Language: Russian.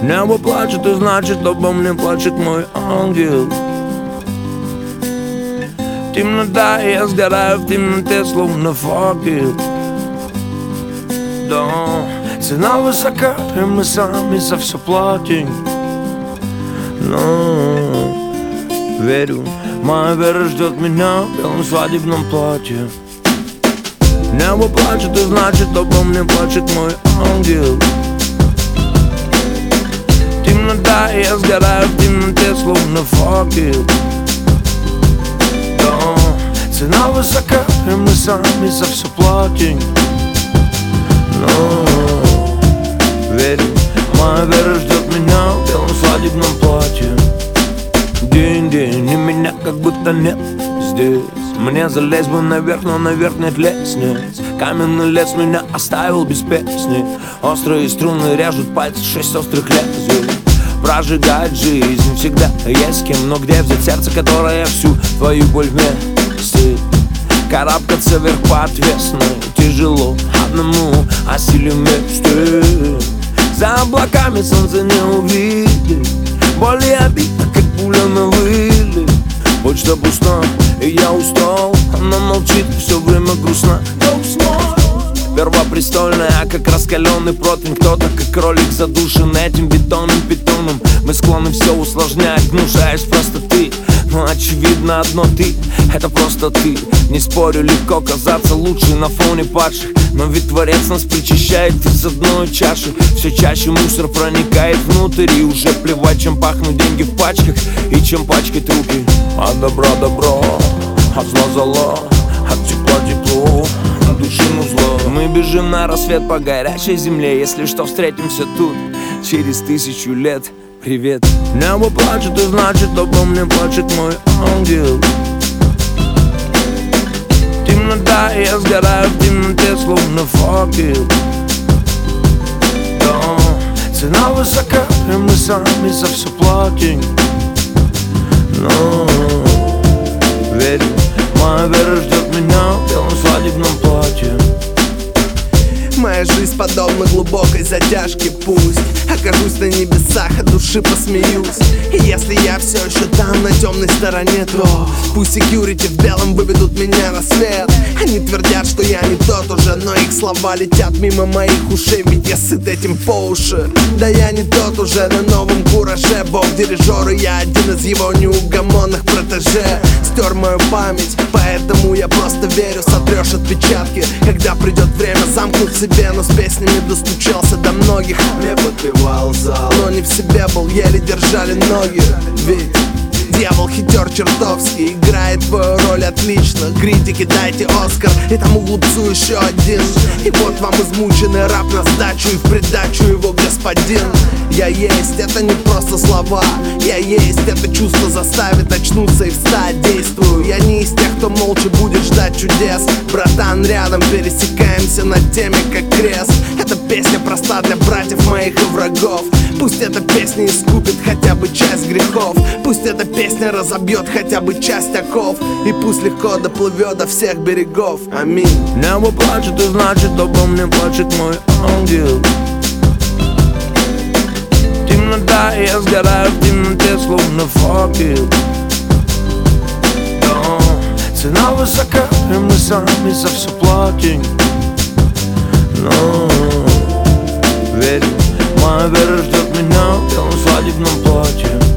Небо плачет, и значит обо мне плачет мой ангел. Темнота, и я сгораю в темноте, словно факел. Да, цена высока, и мы сами за все платим. Но верю, моя вера ждет меня в белом свадебном платье. Небо плачет, и значит обо мне плачет мой ангел. Темнота, и я сгораю в темноте, словно факел. Да, цена высока, и мы сами за все платим. Но верю, моя вера ждет меня в белом свадебном платье. День-день, и меня как будто нет здесь. Мне залезть бы наверх, но наверх нет лестниц. Каменный лес меня оставил без песни. Острые струны режут пальцы, 6 острых лезвий. Прожигает жизнь, всегда есть кем. Но где взять сердце, которое всю твою боль вместе? Карабкаться вверх по отвесной тяжело одному, а силе вместе. За облаками солнце не увидит. Боль и обида, как пуля на вылет. Почта пуста, и я устал. Она молчит, все время грустно. Первопрестольная, как раскаленный противень. Кто-то, как кролик, задушен этим бетонным питоном. Мы склонны все усложнять, гнушаясь простоты. Но очевидно одно, ты, это просто ты. Не спорю, легко казаться лучше на фоне падших. Но ведь Творец нас причащает из одной чаши. Все чаще мусор проникает внутрь. И уже плевать, чем пахнут деньги в пачках и чем пачкать руки. От добра добро, от зла зло, от тепла тепло, от души зло. Мы бежим на рассвет по горячей земле. Если что, встретимся тут через 1000 лет. Привет. Небо плачет, и значит обо мне плачет мой ангел. Темнота, и я сгораю в темноте, словно факел. Да, цена высока, и мы сами за все платим. Но верю, моя вера ждет меня в белом свадебном платье. Моя жизнь подобна глубокой затяжке. Пусть окажусь на небесах, от души посмеюсь. И если я все еще там, на темной стороне, то пусть секьюрити в белом выведут меня на свет. Они твердят, что я не тот уже, но их слова летят мимо моих ушей. Ведь я сыт этим по уши. Да я не тот уже на новом кураже. Бог дирижер, и я один из его неугомонных протеже. Стер мою память, поэтому я просто верю. Сотрешь отпечатки, когда придет время замкнуть себя. Но с песнями достучался до многих. Мне подпевал зал, но не в себе был, еле держали ноги. Ведь дьявол хитер чертовский, играет твою роль отлично. Критики, дайте Оскар, и тому глупцу еще один. И вот вам измученный раб на сдачу, и в придачу его господин. Я есть, это не просто слова. Я есть, это чувство заставит очнуться и встать. Действую, я не из тех, кто молча будет ждать чудес. Братан, рядом пересекаемся над теми, как крест. Эта песня проста для братьев моих и врагов. Пусть эта песня искупит хотя бы часть грехов. Пусть эта песня разобьет хотя бы часть оков. И пусть легко доплывет до всех берегов. Аминь. Небо плачет, и значит обо мне плачет мой ангел. Темнота, и я сгораю в темноте, словно факел. Да, цена высока, и мы сами за все платим. Но верю, моя вера ждет меня в белом свадебном платье.